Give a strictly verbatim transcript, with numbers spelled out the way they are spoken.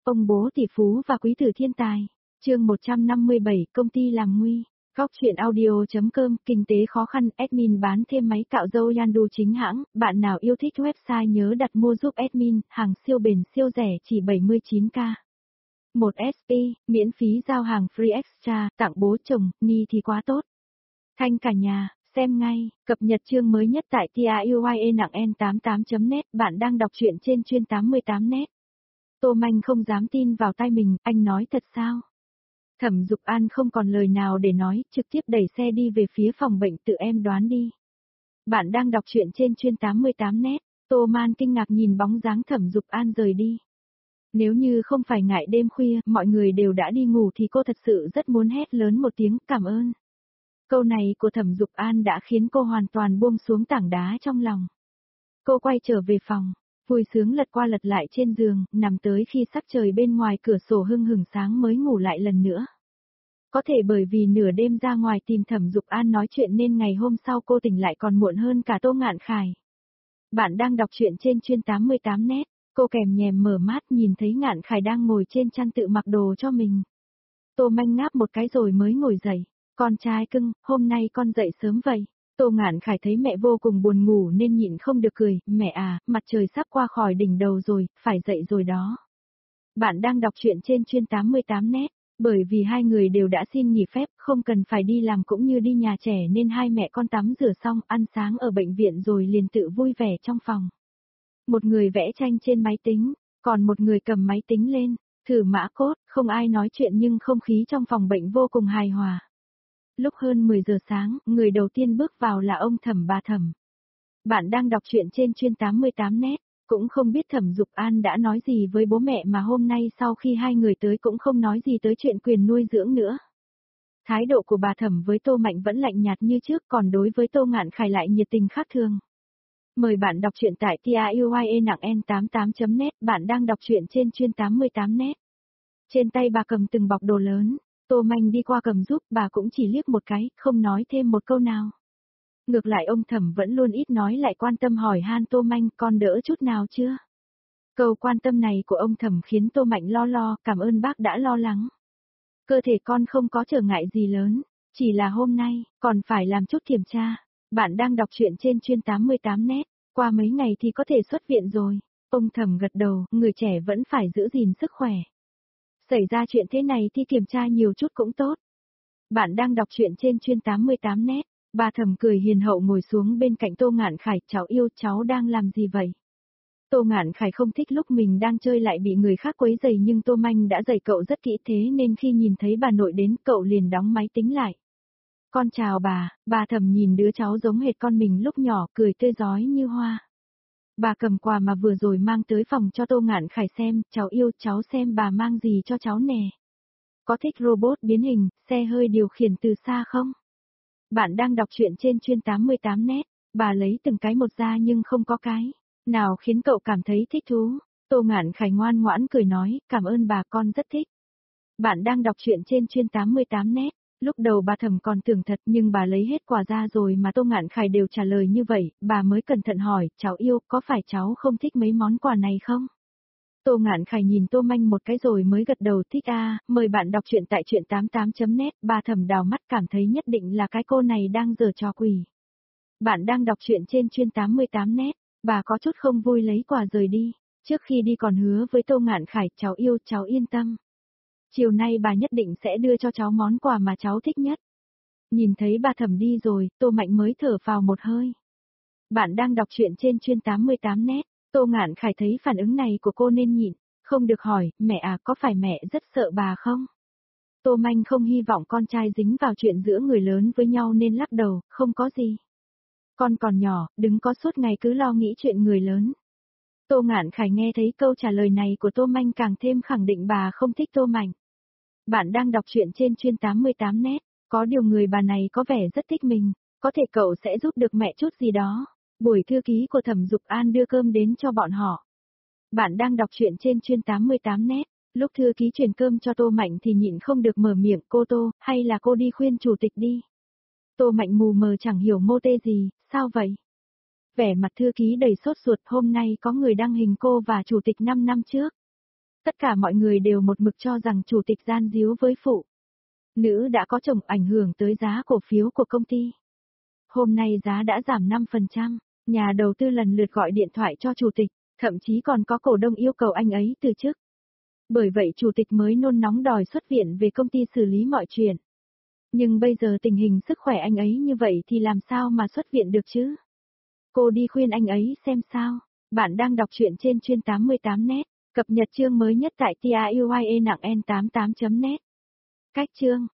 Ông bố tỷ phú và quý tử thiên tài. Chương một trăm năm mươi bảy, công ty làm nguy. Góc truyện audio.com, kinh tế khó khăn, admin bán thêm máy cạo râu Yandu chính hãng, bạn nào yêu thích website nhớ đặt mua giúp admin, hàng siêu bền siêu rẻ chỉ bảy mươi chín k. một ét pê, miễn phí giao hàng free extra, tặng bố chồng, ni thì quá tốt. Thanh cả nhà, xem ngay, cập nhật chương mới nhất tại tiuye nặng n tám mươi tám chấm net, bạn đang đọc truyện trên chuyên tám mươi tám net. Tô Manh không dám tin vào tai mình, anh nói thật sao? Thẩm Dục An không còn lời nào để nói, trực tiếp đẩy xe đi về phía phòng bệnh, tự em đoán đi. Bạn đang đọc truyện trên chuyên tám mươi tám net, Tô Man kinh ngạc nhìn bóng dáng Thẩm Dục An rời đi. Nếu như không phải ngại đêm khuya, mọi người đều đã đi ngủ thì cô thật sự rất muốn hét lớn một tiếng cảm ơn. Câu này của Thẩm Dục An đã khiến cô hoàn toàn buông xuống tảng đá trong lòng. Cô quay trở về phòng, vui sướng lật qua lật lại trên giường, nằm tới khi sắc trời bên ngoài cửa sổ hưng hừng sáng mới ngủ lại lần nữa. Có thể bởi vì nửa đêm ra ngoài tìm Thẩm Dục An nói chuyện nên ngày hôm sau cô tỉnh lại còn muộn hơn cả Tô Ngạn Khải. Bạn đang đọc truyện trên chuyên tám mươi tám net, cô kèm nhèm mở mắt nhìn thấy Ngạn Khải đang ngồi trên chăn tự mặc đồ cho mình. Tô Manh ngáp một cái rồi mới ngồi dậy, con trai cưng, hôm nay con dậy sớm vậy. Tô Ngạn Khải thấy mẹ vô cùng buồn ngủ nên nhịn không được cười, mẹ à, mặt trời sắp qua khỏi đỉnh đầu rồi, phải dậy rồi đó. Bạn đang đọc truyện trên chuyên tám mươi tám net, bởi vì hai người đều đã xin nghỉ phép, không cần phải đi làm cũng như đi nhà trẻ nên hai mẹ con tắm rửa xong, ăn sáng ở bệnh viện rồi liền tự vui vẻ trong phòng. Một người vẽ tranh trên máy tính, còn một người cầm máy tính lên, thử mã code, không ai nói chuyện nhưng không khí trong phòng bệnh vô cùng hài hòa. Lúc hơn mười giờ sáng, người đầu tiên bước vào là ông Thẩm bà Thẩm. Bạn đang đọc truyện trên chuyên tám mươi tám net, cũng không biết Thẩm Dục An đã nói gì với bố mẹ mà hôm nay sau khi hai người tới cũng không nói gì tới chuyện quyền nuôi dưỡng nữa. Thái độ của bà Thẩm với Tô Mạnh vẫn lạnh nhạt như trước, còn đối với Tô Ngạn Khải lại nhiệt tình khác thường. Mời bạn đọc truyện tại tiuye nặng n tám mươi tám chấm net, bạn đang đọc truyện trên chuyên tám mươi tám net. Trên tay bà cầm từng bọc đồ lớn. Tô Manh đi qua cầm giúp, bà cũng chỉ liếc một cái, không nói thêm một câu nào. Ngược lại ông Thẩm vẫn luôn ít nói lại quan tâm hỏi han Tô Manh, con đỡ chút nào chưa? Câu quan tâm này của ông Thẩm khiến Tô Mạnh lo lo, cảm ơn bác đã lo lắng. Cơ thể con không có trở ngại gì lớn, chỉ là hôm nay, còn phải làm chút kiểm tra. Bạn đang đọc truyện trên chuyên tám mươi tám net, qua mấy ngày thì có thể xuất viện rồi. Ông Thẩm gật đầu, người trẻ vẫn phải giữ gìn sức khỏe. Xảy ra chuyện thế này thì kiểm tra nhiều chút cũng tốt. Bạn đang đọc truyện trên chuyên tám mươi tám net, bà Thẩm cười hiền hậu ngồi xuống bên cạnh Tô Ngạn Khải, cháu yêu, cháu đang làm gì vậy? Tô Ngạn Khải không thích lúc mình đang chơi lại bị người khác quấy rầy nhưng Tô Manh đã dạy cậu rất kỹ thế nên khi nhìn thấy bà nội đến cậu liền đóng máy tính lại. Con chào bà, bà Thẩm nhìn đứa cháu giống hệt con mình lúc nhỏ, cười tươi rói như hoa. Bà cầm quà mà vừa rồi mang tới phòng cho Tô Ngạn Khải xem, cháu yêu, cháu xem bà mang gì cho cháu nè. Có thích robot biến hình, xe hơi điều khiển từ xa không? Bạn đang đọc truyện trên chuyên tám mươi tám net, bà lấy từng cái một ra nhưng không có cái nào khiến cậu cảm thấy thích thú. Tô Ngạn Khải ngoan ngoãn cười nói, cảm ơn bà, con rất thích. Bạn đang đọc truyện trên chuyên tám mươi tám net. Lúc đầu bà Thẩm còn tưởng thật nhưng bà lấy hết quà ra rồi mà Tô Ngạn Khải đều trả lời như vậy, bà mới cẩn thận hỏi, cháu yêu, có phải cháu không thích mấy món quà này không? Tô Ngạn Khải nhìn Tô Manh một cái rồi mới gật đầu, thích à, mời bạn đọc truyện tại truyện tám mươi tám chấm net, bà Thẩm đào mắt cảm thấy nhất định là cái cô này đang giở trò quỷ. Bạn đang đọc truyện trên chuyên tám mươi tám net, bà có chút không vui lấy quà rời đi, trước khi đi còn hứa với Tô Ngạn Khải, cháu yêu, cháu yên tâm. Chiều nay bà nhất định sẽ đưa cho cháu món quà mà cháu thích nhất. Nhìn thấy bà Thẩm đi rồi, Tô Mạnh mới thở phào một hơi. Bạn đang đọc truyện trên chuyên tám mươi tám net, Tô Ngạn Khải thấy phản ứng này của cô nên nhịn, không được hỏi, mẹ à, có phải mẹ rất sợ bà không? Tô Manh không hy vọng con trai dính vào chuyện giữa người lớn với nhau nên lắc đầu, không có gì. Con còn nhỏ, đừng có suốt ngày cứ lo nghĩ chuyện người lớn. Tô Ngạn Khải nghe thấy câu trả lời này của Tô Manh càng thêm khẳng định bà không thích Tô Mạnh. Bạn đang đọc truyện trên chuyên tám mươi tám net, có điều người bà này có vẻ rất thích mình, có thể cậu sẽ giúp được mẹ chút gì đó. Buổi thư ký của Thẩm Dục An đưa cơm đến cho bọn họ. Bạn đang đọc truyện trên chuyên tám mươi tám net, lúc thư ký chuyển cơm cho Tô Mạnh thì nhịn không được mở miệng, cô Tô, hay là cô đi khuyên chủ tịch đi. Tô Mạnh mù mờ chẳng hiểu mô tê gì, sao vậy? Vẻ mặt thư ký đầy sốt ruột, hôm nay có người đăng hình cô và chủ tịch năm năm trước. Tất cả mọi người đều một mực cho rằng chủ tịch gian díu với phụ nữ đã có chồng, ảnh hưởng tới giá cổ phiếu của công ty. Hôm nay giá đã giảm năm phần trăm, nhà đầu tư lần lượt gọi điện thoại cho chủ tịch, thậm chí còn có cổ đông yêu cầu anh ấy từ chức. Bởi vậy chủ tịch mới nôn nóng đòi xuất viện về công ty xử lý mọi chuyện. Nhưng bây giờ tình hình sức khỏe anh ấy như vậy thì làm sao mà xuất viện được chứ? Cô đi khuyên anh ấy xem sao. Bạn đang đọc truyện trên chuyên tám mươi tám net, cập nhật chương mới nhất tại tiuye nặng n tám mươi tám chấm net. Cách chương